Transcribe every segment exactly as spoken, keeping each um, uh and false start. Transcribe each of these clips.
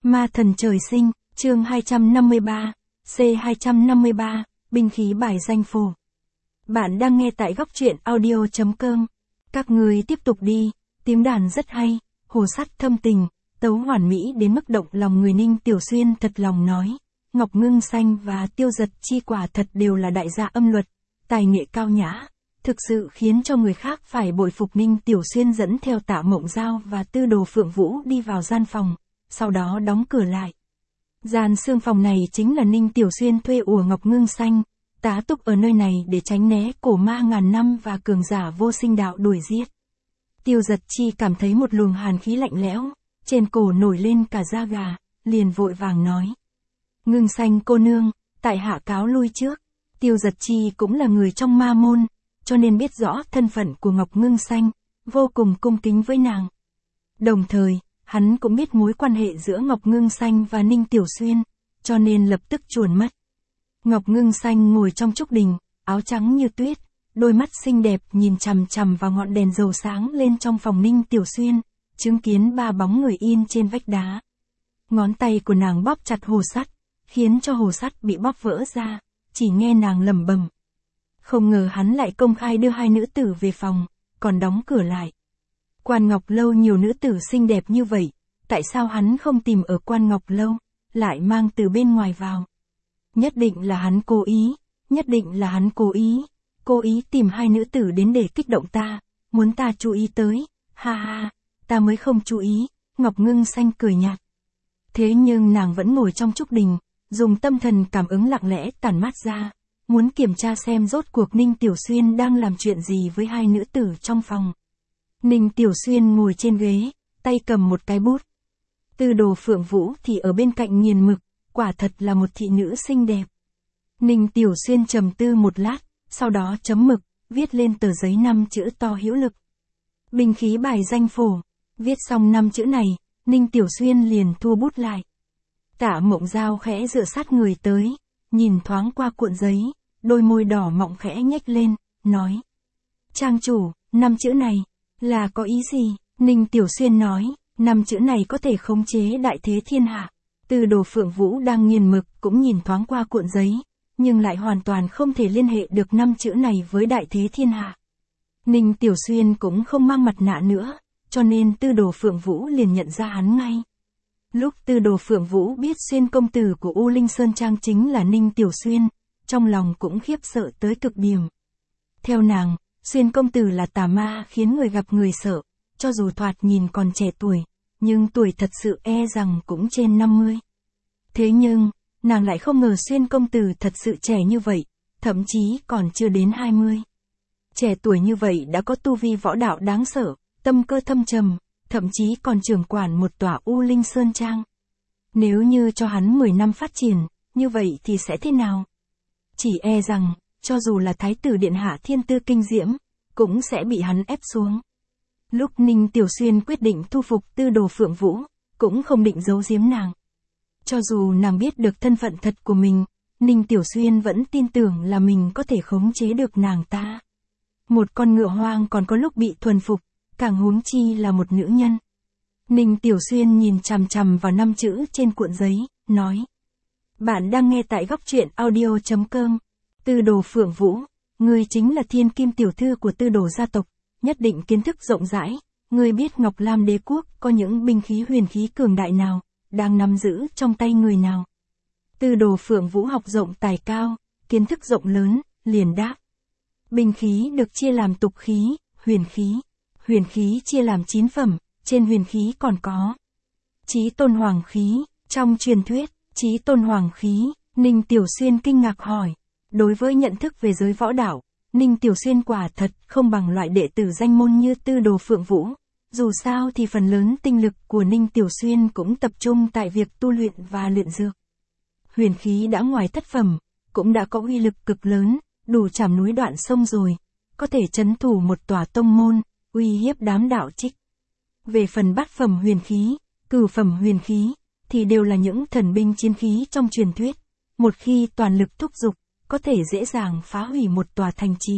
Ma thần trời sinh, chương hai trăm năm mươi ba, C hai trăm năm mươi ba, binh khí bài danh phổ. Bạn đang nghe tại góc truyện audio chấm com. Các người tiếp tục đi, tiếng đàn rất hay, hồ sắt thâm tình, tấu hoàn mỹ đến mức động lòng người. Ninh Tiểu Xuyên thật lòng nói, Ngọc Ngưng Xanh và Tiêu Giật Chi quả thật đều là đại gia âm luật, tài nghệ cao nhã, thực sự khiến cho người khác phải bội phục. Ninh Tiểu Xuyên dẫn theo Tạ Mộng Giao và Tư Đồ Phượng Vũ đi vào gian phòng, sau đó đóng cửa lại. Gian xương phòng này chính là Ninh Tiểu Xuyên thuê của Ngọc Ngưng Xanh, tá túc ở nơi này để tránh né cổ ma ngàn năm và cường giả vô sinh đạo đuổi giết. Tiêu Giật Chi cảm thấy một luồng hàn khí lạnh lẽo, trên cổ nổi lên cả da gà, liền vội vàng nói. Ngưng Xanh cô nương, tại hạ cáo lui trước. Tiêu Giật Chi cũng là người trong ma môn, cho nên biết rõ thân phận của Ngọc Ngưng Xanh, vô cùng cung kính với nàng. Đồng thời, hắn cũng biết mối quan hệ giữa Ngọc Ngưng Xanh và Ninh Tiểu Xuyên, cho nên lập tức chuồn mất. Ngọc Ngưng Xanh ngồi trong trúc đình, áo trắng như tuyết, đôi mắt xinh đẹp nhìn chằm chằm vào ngọn đèn dầu sáng lên trong phòng Ninh Tiểu Xuyên, chứng kiến ba bóng người in trên vách đá. Ngón tay của nàng bóp chặt hồ sắt, khiến cho hồ sắt bị bóp vỡ ra, chỉ nghe nàng lẩm bẩm. Không ngờ hắn lại công khai đưa hai nữ tử về phòng, còn đóng cửa lại. Quan Ngọc Lâu nhiều nữ tử xinh đẹp như vậy, tại sao hắn không tìm ở Quan Ngọc Lâu, lại mang từ bên ngoài vào? Nhất định là hắn cố ý, nhất định là hắn cố ý, cố ý tìm hai nữ tử đến để kích động ta, muốn ta chú ý tới, ha ha, ta mới không chú ý. Ngọc Ngưng Xanh cười nhạt. Thế nhưng nàng vẫn ngồi trong trúc đình, dùng tâm thần cảm ứng lặng lẽ tản mát ra, muốn kiểm tra xem rốt cuộc Ninh Tiểu Xuyên đang làm chuyện gì với hai nữ tử trong phòng. Ninh Tiểu Xuyên ngồi trên ghế, tay cầm một cái bút. Tư Đồ Phượng Vũ thì ở bên cạnh nghiền mực, quả thật là một thị nữ xinh đẹp. Ninh Tiểu Xuyên trầm tư một lát, sau đó chấm mực, viết lên tờ giấy năm chữ to hữu lực. Binh khí bài danh phổ. Viết xong năm chữ này, Ninh Tiểu Xuyên liền thu bút lại. Tạ Mộng Giao khẽ dựa sát người tới, nhìn thoáng qua cuộn giấy, đôi môi đỏ mọng khẽ nhếch lên, nói. Trang chủ, năm chữ này, là có ý gì? Ninh Tiểu Xuyên nói, năm chữ này có thể khống chế đại thế thiên hạ. Tư Đồ Phượng Vũ đang nghiền mực cũng nhìn thoáng qua cuộn giấy, nhưng lại hoàn toàn không thể liên hệ được năm chữ này với đại thế thiên hạ. Ninh Tiểu Xuyên cũng không mang mặt nạ nữa, cho nên Tư Đồ Phượng Vũ liền nhận ra hắn ngay. Lúc Tư Đồ Phượng Vũ biết Xuyên công tử của U Linh Sơn Trang chính là Ninh Tiểu Xuyên, trong lòng cũng khiếp sợ tới cực điểm. Theo nàng, Xuyên công tử là tà ma khiến người gặp người sợ, cho dù thoạt nhìn còn trẻ tuổi, nhưng tuổi thật sự e rằng cũng trên năm mươi. Thế nhưng, nàng lại không ngờ Xuyên công tử thật sự trẻ như vậy, thậm chí còn chưa đến hai mươi. Trẻ tuổi như vậy đã có tu vi võ đạo đáng sợ, tâm cơ thâm trầm, thậm chí còn trưởng quản một tòa U Linh Sơn Trang. Nếu như cho hắn mười năm phát triển, như vậy thì sẽ thế nào? Chỉ e rằng, cho dù là Thái tử Điện Hạ thiên tư kinh diễm, cũng sẽ bị hắn ép xuống. Lúc Ninh Tiểu Xuyên quyết định thu phục Tư Đồ Phượng Vũ, cũng không định giấu giếm nàng. Cho dù nàng biết được thân phận thật của mình, Ninh Tiểu Xuyên vẫn tin tưởng là mình có thể khống chế được nàng ta. Một con ngựa hoang còn có lúc bị thuần phục, càng huống chi là một nữ nhân. Ninh Tiểu Xuyên nhìn chằm chằm vào năm chữ trên cuộn giấy, nói. Bạn đang nghe tại góc truyện audio chấm com. Tư Đồ Phượng Vũ, ngươi chính là thiên kim tiểu thư của Tư Đồ gia tộc, nhất định kiến thức rộng rãi, ngươi biết Ngọc Lam đế quốc có những binh khí huyền khí cường đại nào, đang nắm giữ trong tay người nào. Tư Đồ Phượng Vũ học rộng tài cao, kiến thức rộng lớn, liền đáp. Binh khí được chia làm tục khí, huyền khí. Huyền khí chia làm chín phẩm, trên huyền khí còn có Chí Tôn Hoàng khí, trong truyền thuyết, Chí Tôn Hoàng khí. Ninh Tiểu Xuyên kinh ngạc hỏi. Đối với nhận thức về giới võ đạo, Ninh Tiểu Xuyên quả thật không bằng loại đệ tử danh môn như Tư Đồ Phượng Vũ. Dù sao thì phần lớn tinh lực của Ninh Tiểu Xuyên cũng tập trung tại việc tu luyện và luyện dược. Huyền khí đã ngoài thất phẩm, cũng đã có uy lực cực lớn, đủ chảm núi đoạn sông rồi, có thể trấn thủ một tòa tông môn, uy hiếp đám đạo trích. Về phần bát phẩm huyền khí, cửu phẩm huyền khí, thì đều là những thần binh chiến khí trong truyền thuyết. Một khi toàn lực thúc giục, có thể dễ dàng phá hủy một tòa thành trì.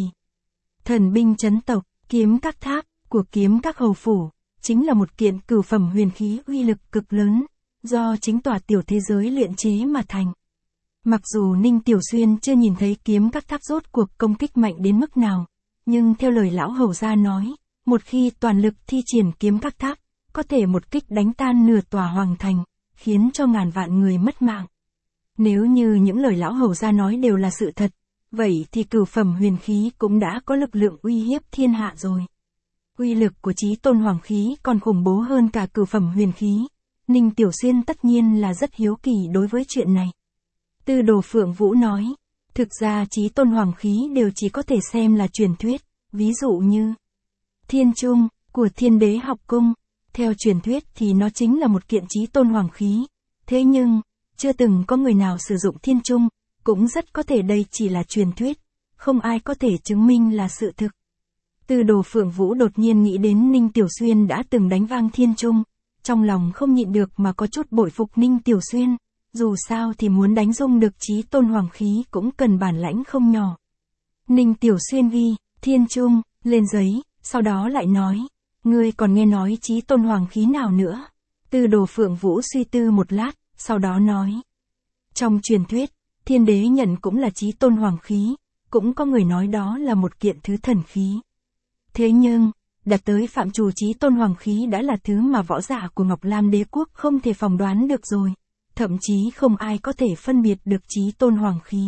Thần binh chấn tộc, kiếm các tháp, của kiếm các hầu phủ, chính là một kiện cửu phẩm huyền khí uy lực cực lớn. do chính tòa tiểu thế giới luyện chế mà thành. Mặc dù Ninh Tiểu Xuyên chưa nhìn thấy kiếm các tháp rốt cuộc công kích mạnh đến mức nào, nhưng theo lời lão hầu gia nói, một khi toàn lực thi triển kiếm các tháp, có thể một kích đánh tan nửa tòa hoàng thành, khiến cho ngàn vạn người mất mạng. Nếu như những lời lão hầu gia nói đều là sự thật, vậy thì cửu phẩm huyền khí cũng đã có lực lượng uy hiếp thiên hạ rồi. Uy lực của chí tôn hoàng khí còn khủng bố hơn cả cửu phẩm huyền khí. Ninh Tiểu Xuyên tất nhiên là rất hiếu kỳ đối với chuyện này. Tư Đồ Phượng Vũ nói, thực ra chí tôn hoàng khí đều chỉ có thể xem là truyền thuyết, ví dụ như Thiên Trung, của Thiên Đế học cung, theo truyền thuyết thì nó chính là một kiện chí tôn hoàng khí. Thế nhưng, chưa từng có người nào sử dụng Thiên Trung, cũng rất có thể đây chỉ là truyền thuyết, không ai có thể chứng minh là sự thực. Tư Đồ Phượng Vũ đột nhiên nghĩ đến Ninh Tiểu Xuyên đã từng đánh vang Thiên Trung, trong lòng không nhịn được mà có chút bội phục Ninh Tiểu Xuyên, dù sao thì muốn đánh rung được chí tôn hoàng khí cũng cần bản lãnh không nhỏ. Ninh Tiểu Xuyên ghi, Thiên Trung, lên giấy, sau đó lại nói, ngươi còn nghe nói chí tôn hoàng khí nào nữa? Tư Đồ Phượng Vũ suy tư một lát, sau đó nói, trong truyền thuyết, Thiên Đế nhận cũng là chí tôn hoàng khí, cũng có người nói đó là một kiện thứ thần khí. Thế nhưng, đặt tới phạm trù chí tôn hoàng khí đã là thứ mà võ giả của Ngọc Lam Đế quốc không thể phỏng đoán được rồi, thậm chí không ai có thể phân biệt được chí tôn hoàng khí.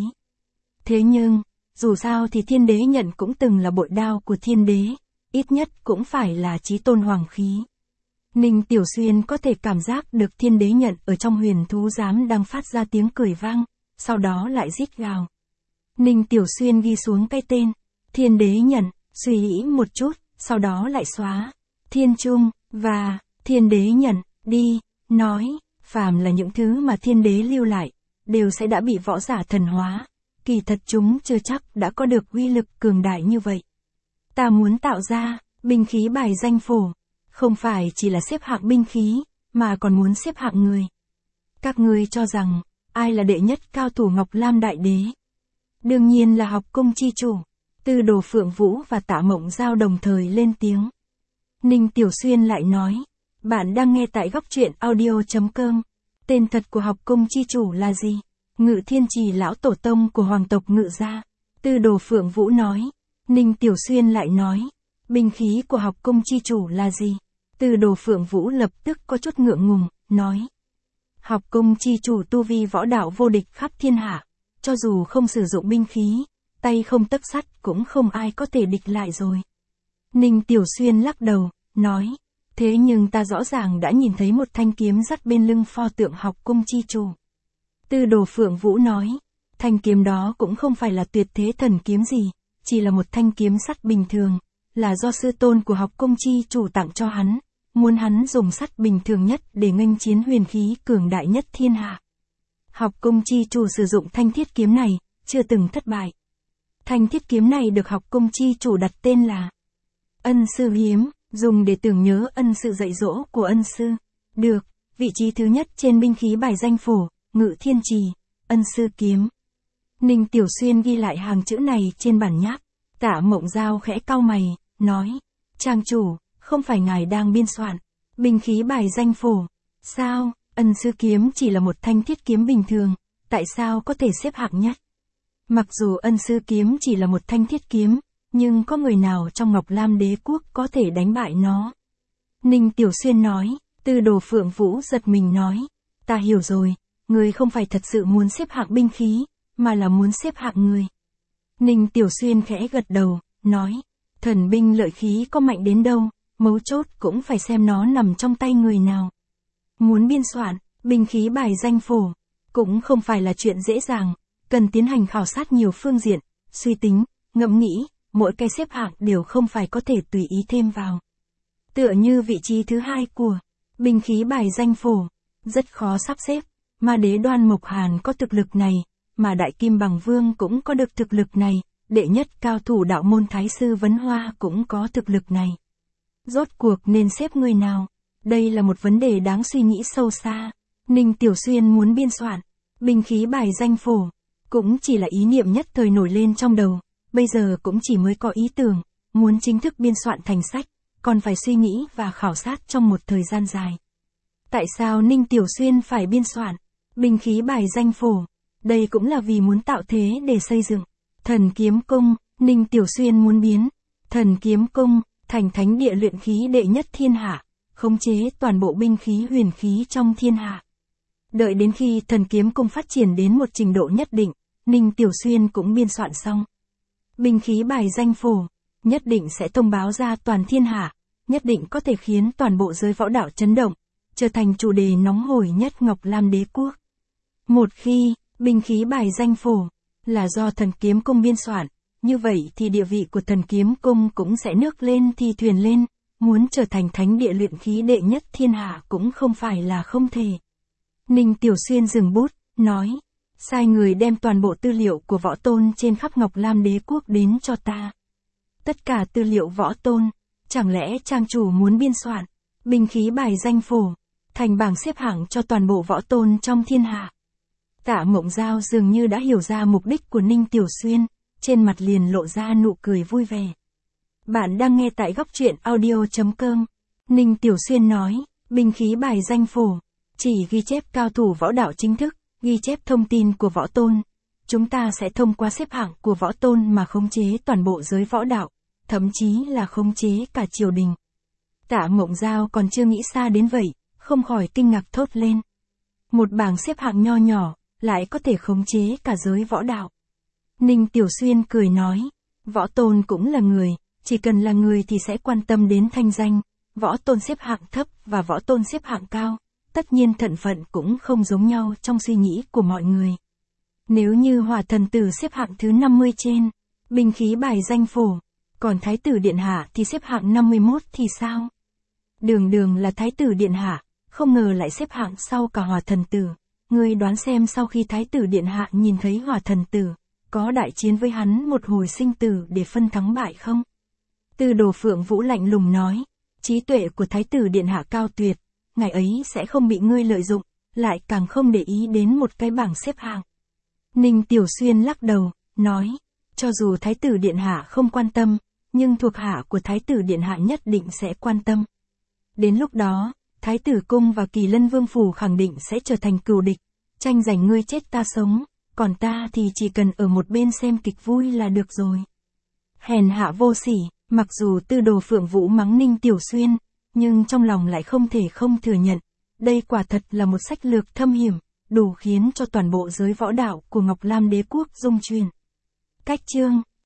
Thế nhưng, dù sao thì Thiên Đế nhận cũng từng là bội đao của Thiên Đế, ít nhất cũng phải là chí tôn hoàng khí. Ninh Tiểu Xuyên có thể cảm giác được Thiên Đế nhận ở trong huyền thú giám đang phát ra tiếng cười vang, sau đó lại rít gào. Ninh Tiểu Xuyên ghi xuống cái tên, Thiên Đế nhận, suy nghĩ một chút, sau đó lại xóa, Thiên Trung, và, Thiên Đế nhận, đi, nói, phàm là những thứ mà Thiên Đế lưu lại, đều sẽ đã bị võ giả thần hóa, kỳ thật chúng chưa chắc đã có được uy lực cường đại như vậy. Ta muốn tạo ra, binh khí bài danh phổ, không phải chỉ là xếp hạng binh khí, mà còn muốn xếp hạng người. Các ngươi cho rằng, ai là đệ nhất cao thủ Ngọc Lam Đại Đế? Đương nhiên là học cung chi chủ. Tư Đồ Phượng Vũ và Tạ Mộng Giao đồng thời lên tiếng. Ninh Tiểu Xuyên lại nói, bạn đang nghe tại góc truyện audio chấm com. Tên thật của học cung chi chủ là gì? Ngự Thiên Trì lão tổ tông của hoàng tộc Ngự gia. Tư Đồ Phượng Vũ nói. Ninh Tiểu Xuyên lại nói, binh khí của học cung chi chủ là gì? Tư Đồ Phượng Vũ lập tức có chút ngượng ngùng, nói. Học cung chi chủ tu vi võ đạo vô địch khắp thiên hạ, cho dù không sử dụng binh khí, tay không tấc sắt cũng không ai có thể địch lại rồi. Ninh Tiểu Xuyên lắc đầu, nói, thế nhưng ta rõ ràng đã nhìn thấy một thanh kiếm dắt bên lưng pho tượng học cung chi chủ. Tư Đồ Phượng Vũ nói, thanh kiếm đó cũng không phải là tuyệt thế thần kiếm gì, chỉ là một thanh kiếm sắt bình thường, là do sư tôn của học cung chi chủ tặng cho hắn, muốn hắn dùng sắt bình thường nhất để nghênh chiến huyền khí cường đại nhất thiên hạ. Học cung chi chủ sử dụng thanh thiết kiếm này, chưa từng thất bại. Thanh thiết kiếm này được học cung chi chủ đặt tên là Ân Sư Hiếm, dùng để tưởng nhớ ân sự dạy dỗ của ân sư. Được, vị trí thứ nhất trên binh khí bài danh phổ, Ngự Thiên Trì, Ân Sư Kiếm. Ninh Tiểu Xuyên ghi lại hàng chữ này trên bản nháp. Tạ Mộng Giao khẽ cau mày, nói, trang chủ, không phải ngài đang biên soạn binh khí bài danh phổ? Sao, Ân Sư Kiếm chỉ là một thanh thiết kiếm bình thường, tại sao có thể xếp hạng nhất? Mặc dù Ân Sư Kiếm chỉ là một thanh thiết kiếm, nhưng có người nào trong Ngọc Lam Đế quốc có thể đánh bại nó? Ninh Tiểu Xuyên nói. Tư Đồ Phượng Vũ giật mình nói, ta hiểu rồi, người không phải thật sự muốn xếp hạng binh khí, mà là muốn xếp hạng người. Ninh Tiểu Xuyên khẽ gật đầu, nói, thần binh lợi khí có mạnh đến đâu, mấu chốt cũng phải xem nó nằm trong tay người nào. Muốn biên soạn binh khí bài danh phổ, cũng không phải là chuyện dễ dàng, cần tiến hành khảo sát nhiều phương diện, suy tính, ngẫm nghĩ, mỗi cái xếp hạng đều không phải có thể tùy ý thêm vào. Tựa như vị trí thứ hai của binh khí bài danh phổ, rất khó sắp xếp, mà Đế Đoan Mộc Hàn có thực lực này, mà Đại Kim Bằng Vương cũng có được thực lực này, đệ nhất cao thủ đạo môn Thái Sư Vấn Hoa cũng có thực lực này. Rốt cuộc nên xếp người nào? Đây là một vấn đề đáng suy nghĩ sâu xa. Ninh Tiểu Xuyên muốn biên soạn binh khí bài danh phổ, cũng chỉ là ý niệm nhất thời nổi lên trong đầu, bây giờ cũng chỉ mới có ý tưởng, muốn chính thức biên soạn thành sách, còn phải suy nghĩ và khảo sát trong một thời gian dài. Tại sao Ninh Tiểu Xuyên phải biên soạn binh khí bài danh phổ? Đây cũng là vì muốn tạo thế để xây dựng Thần Kiếm Cung. Ninh Tiểu Xuyên muốn biến Thần Kiếm Cung thành thánh địa luyện khí đệ nhất thiên hạ, khống chế toàn bộ binh khí huyền khí trong thiên hạ. Đợi đến khi Thần Kiếm Cung phát triển đến một trình độ nhất định, Ninh Tiểu Xuyên cũng biên soạn xong binh khí bài danh phổ, nhất định sẽ thông báo ra toàn thiên hạ, nhất định có thể khiến toàn bộ giới võ đạo chấn động, trở thành chủ đề nóng hổi nhất Ngọc Lam Đế quốc. Một khi binh khí bài danh phổ là do Thần Kiếm Cung biên soạn, như vậy thì địa vị của Thần Kiếm Cung cũng sẽ nước lên thì thuyền lên, muốn trở thành thánh địa luyện khí đệ nhất thiên hạ cũng không phải là không thể. Ninh Tiểu Xuyên dừng bút, nói, sai người đem toàn bộ tư liệu của võ tôn trên khắp Ngọc Lam Đế quốc đến cho ta. Tất cả tư liệu võ tôn, chẳng lẽ trang chủ muốn biên soạn binh khí bài danh phổ thành bảng xếp hạng cho toàn bộ võ tôn trong thiên hạ? Tạ Mộng Giao dường như đã hiểu ra mục đích của Ninh Tiểu Xuyên, trên mặt liền lộ ra nụ cười vui vẻ. Bạn đang nghe tại góc truyện audio chấm com. Ninh Tiểu Xuyên nói, binh khí bài danh phổ chỉ ghi chép cao thủ võ đạo chính thức, ghi chép thông tin của võ tôn. Chúng ta sẽ thông qua xếp hạng của võ tôn mà khống chế toàn bộ giới võ đạo, thậm chí là khống chế cả triều đình. Tạ Mộng Giao còn chưa nghĩ xa đến vậy, không khỏi kinh ngạc thốt lên. Một bảng xếp hạng nho nhỏ, lại có thể khống chế cả giới võ đạo. Ninh Tiểu Xuyên cười nói, võ tôn cũng là người, chỉ cần là người thì sẽ quan tâm đến thanh danh, võ tôn xếp hạng thấp và võ tôn xếp hạng cao, tất nhiên thân phận cũng không giống nhau trong suy nghĩ của mọi người. Nếu như Hỏa Thần Tử xếp hạng thứ năm mươi trên binh khí bài danh phổ, còn Thái tử Điện Hạ thì xếp hạng năm mươi mốt thì sao? Đường đường là Thái tử Điện Hạ, không ngờ lại xếp hạng sau cả Hỏa Thần Tử. Ngươi đoán xem sau khi Thái tử Điện Hạ nhìn thấy Hỏa Thần Tử, có đại chiến với hắn một hồi sinh tử để phân thắng bại không? Tư Đồ Phượng Vũ lạnh lùng nói, trí tuệ của Thái tử Điện Hạ cao tuyệt, ngài ấy sẽ không bị ngươi lợi dụng, lại càng không để ý đến một cái bảng xếp hạng. Ninh Tiểu Xuyên lắc đầu, nói, cho dù Thái tử Điện Hạ không quan tâm, nhưng thuộc hạ của Thái tử Điện Hạ nhất định sẽ quan tâm. Đến lúc đó, Thái tử Cung và Kỳ Lân Vương Phủ khẳng định sẽ trở thành cừu địch, tranh giành ngươi chết ta sống, còn ta thì chỉ cần ở một bên xem kịch vui là được rồi. Hèn hạ vô sỉ, mặc dù Tư Đồ Phượng Vũ mắng Ninh Tiểu Xuyên, nhưng trong lòng lại không thể không thừa nhận, đây quả thật là một sách lược thâm hiểm, đủ khiến cho toàn bộ giới võ đạo của Ngọc Lam Đế quốc rung chuyển. Cách chương